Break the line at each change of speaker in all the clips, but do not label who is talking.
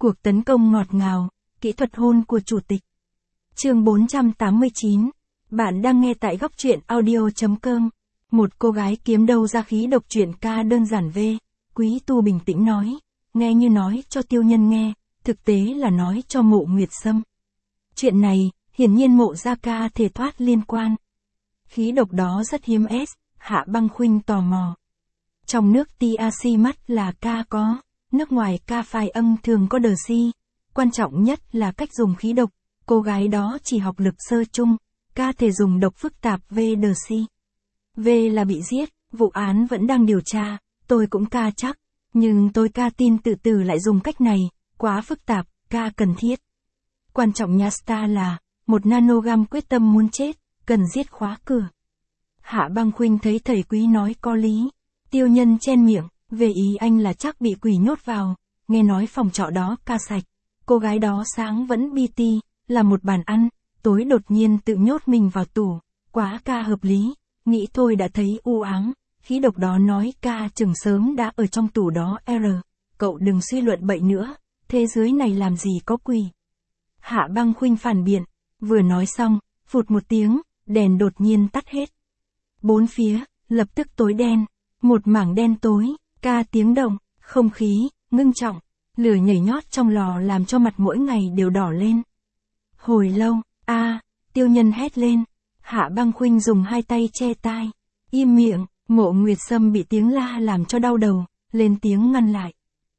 Cuộc tấn công ngọt ngào, kỹ thuật hôn của chủ tịch. Chương 489. Bạn đang nghe tại góc truyện audio.com. Một cô gái kiếm đâu ra khí độc, truyện ca đơn giản v. Quý Tu bình tĩnh nói, nghe như nói cho Tiêu Nhân nghe, thực tế là nói cho Mộ Nguyệt Sâm. Chuyện này, hiển nhiên Mộ Gia Ca thể thoát liên quan. Khí độc đó rất hiếm s, Hạ Băng Khuynh tò mò. Trong nước TAC mắt là ca có, nước ngoài ca phai âm thường có đờ si. Quan trọng nhất là cách dùng khí độc, cô gái đó chỉ học lực sơ chung, ca thể dùng độc phức tạp v đờ si. V là bị giết, vụ án vẫn đang điều tra, tôi cũng ca chắc, nhưng tôi ca tin tự tử lại dùng cách này, quá phức tạp, ca cần thiết. Quan trọng Nhasta là, một nanogam quyết tâm muốn chết, cần giết khóa cửa. Hạ Băng Khuynh thấy thầy Quý nói có lý. Tiêu Nhân chen miệng, về ý anh là chắc bị quỷ nhốt vào, nghe nói phòng trọ đó ca sạch. Cô gái đó sáng vẫn BT, là một bàn ăn, tối đột nhiên tự nhốt mình vào tủ, quá ca hợp lý, nghĩ thôi đã thấy u ám, khí độc đó nói ca chừng sớm đã ở trong tủ đó cậu đừng suy luận bậy nữa, thế giới này làm gì có quỷ. Hạ Băng Khuynh phản biện, vừa nói xong, phụt một tiếng, đèn đột nhiên tắt hết. Bốn phía, lập tức tối đen, một mảng đen tối, ca tiếng động, không khí, ngưng trọng, lửa nhảy nhót trong lò làm cho mặt mỗi ngày đều đỏ lên. Hồi lâu, Tiêu Nhân hét lên, Hạ Băng Khuynh dùng hai tay che tai, im miệng, Mộ Nguyệt Sâm bị tiếng la làm cho đau đầu, lên tiếng ngăn lại.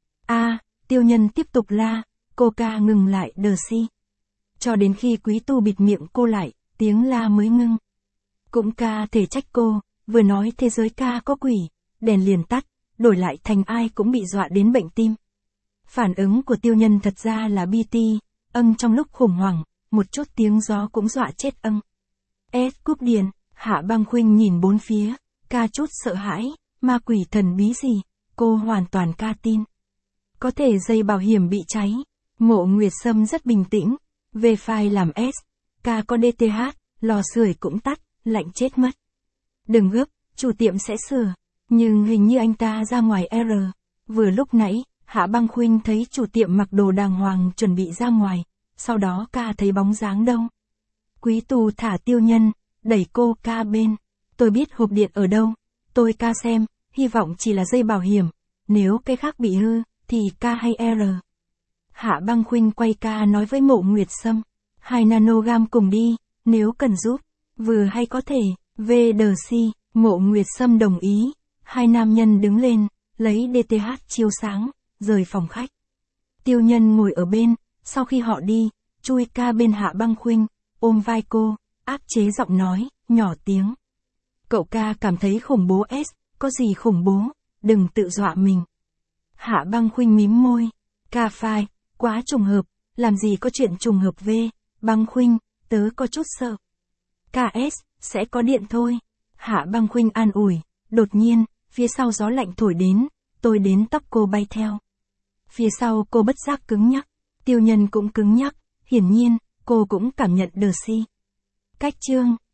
Tiêu Nhân tiếp tục la, cô ca ngừng lại đờ si. Cho đến khi Quý Tu bịt miệng cô lại, tiếng la mới ngưng. Cũng ca thể trách cô, vừa nói thế giới ca có quỷ, đèn liền tắt, đổi lại thành ai cũng bị dọa đến bệnh tim. Phản ứng của Tiêu Nhân thật ra là BT, trong lúc khủng hoảng, một chút tiếng gió cũng dọa chết cúp điện, Hạ Băng Khuynh nhìn bốn phía, ca chút sợ hãi, ma quỷ thần bí gì, cô hoàn toàn ca tin. Có thể dây bảo hiểm bị cháy, Mộ Nguyệt Sâm rất bình tĩnh, về file làm S, ca có DTH, lò sưởi cũng tắt, lạnh chết mất. Đừng gấp, chủ tiệm sẽ sửa, nhưng hình như anh ta ra ngoài vừa lúc nãy, Hạ Băng Khuynh thấy chủ tiệm mặc đồ đàng hoàng chuẩn bị ra ngoài, sau đó ca thấy bóng dáng đâu. Quý Tu thả Tiêu Nhân, đẩy cô ca bên, tôi biết hộp điện ở đâu, tôi ca xem, hy vọng chỉ là dây bảo hiểm, nếu cái khác bị hư, thì ca hay Hạ Băng Khuynh quay ca nói với Mộ Nguyệt Sâm, 2 nanogam cùng đi, nếu cần giúp, vừa hay có thể, VDC, Mộ Nguyệt Sâm đồng ý, hai nam nhân đứng lên, lấy DTH chiếu sáng, rời phòng khách. Tiêu Nhân ngồi ở bên, sau khi họ đi, chui ca bên Hạ Băng Khuynh, ôm vai cô, áp chế giọng nói, nhỏ tiếng. Cậu ca cảm thấy khủng bố s, có gì khủng bố, đừng tự dọa mình. Hạ Băng Khuynh mím môi, ca phai, quá trùng hợp, làm gì có chuyện trùng hợp v, Băng Khuynh, tớ có chút sợ. KS, sẽ có điện thôi. Hạ Băng Khuynh an ủi, đột nhiên, phía sau gió lạnh thổi đến, tôi đến tóc cô bay theo. Phía sau cô bất giác cứng nhắc, Tiêu Nhân cũng cứng nhắc, hiển nhiên, cô cũng cảm nhận đờ si. Cách chương